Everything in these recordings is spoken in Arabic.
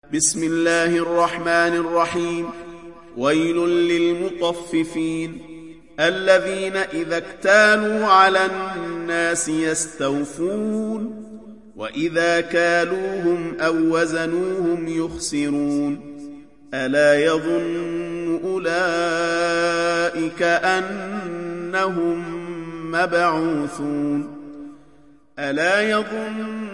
بسم الله الرحمن الرحيم. ويل للمطففين الذين إذا اكتالوا على الناس يستوفون وإذا كالوهم أو وزنوهم يخسرون ألا يظن أولئك أنهم مبعوثون ألا يظن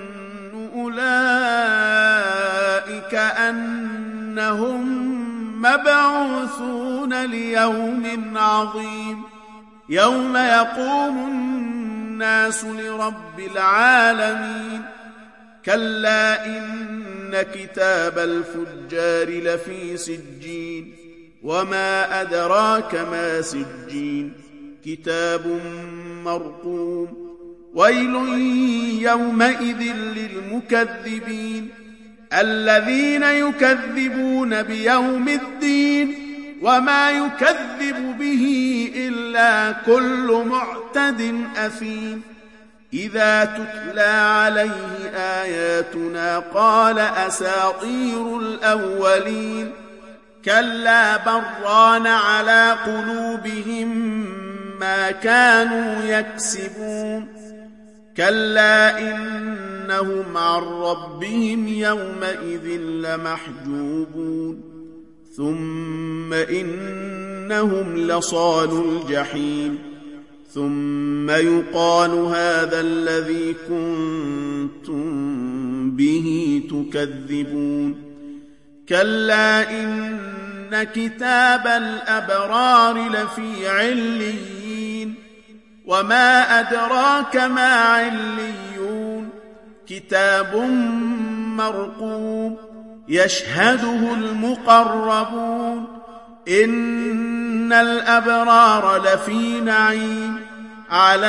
أولئك أنهم مبعوثون ليوم عظيم يوم يقوم الناس لرب العالمين كلا إن كتاب الفجار لفي سجين وما أدراك ما سجين كتاب مرقوم ويل يومئذ للمكذبين الذين يكذبون بيوم الدين وما يكذب به إلا كل معتد أثيم إذا تتلى عليه آياتنا قال أساطير الأولين كلا بران على قلوبهم ما كانوا يكسبون كلا إنهم عن ربهم يومئذ لمحجوبون ثم إنهم لصالو الجحيم ثم يقال هذا الذي كنتم به تكذبون كلا إن كتاب الأبرار لفي عليين وما أدراك ما عليون كتاب مرقوم يشهده المقربون إن الأبرار لفي نعيم على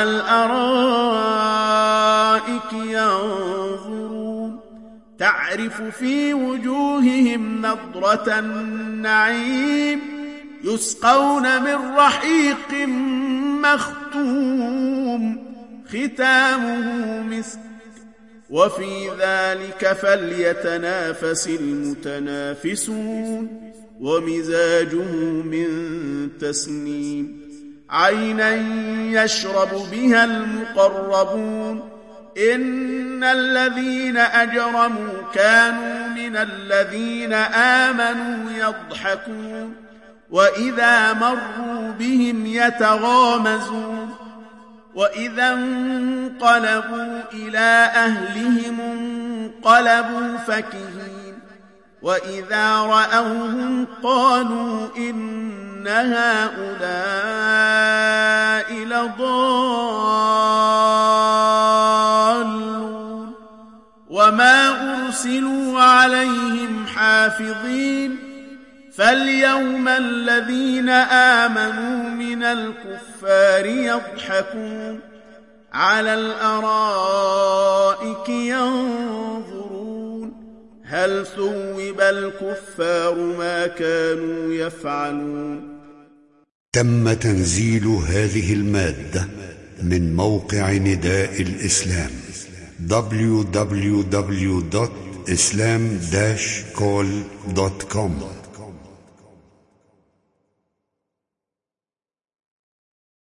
الأرائك ينظرون تعرف في وجوههم نضرة النعيم يسقون من رحيق مختوم ختامه مسك وفي ذلك فليتنافس المتنافسون ومزاجه من تسنيم عينا يشرب بها المقربون إن الذين أجرموا كانوا من الذين آمنوا يضحكون وإذا مروا بهم يتغامزون وإذا انقلبوا إلى أهلهم انقلبوا فكهين وإذا رأوهم قالوا إن هؤلاء لضالون وما أرسلوا عليهم حافظين فاليوم الذين آمنوا من الكفار يضحكون على الأرائك ينظرون هل ثوب الكفار ما كانوا يفعلون. تم تنزيل هذه المادة من موقع نداء الإسلام www.islam-call.com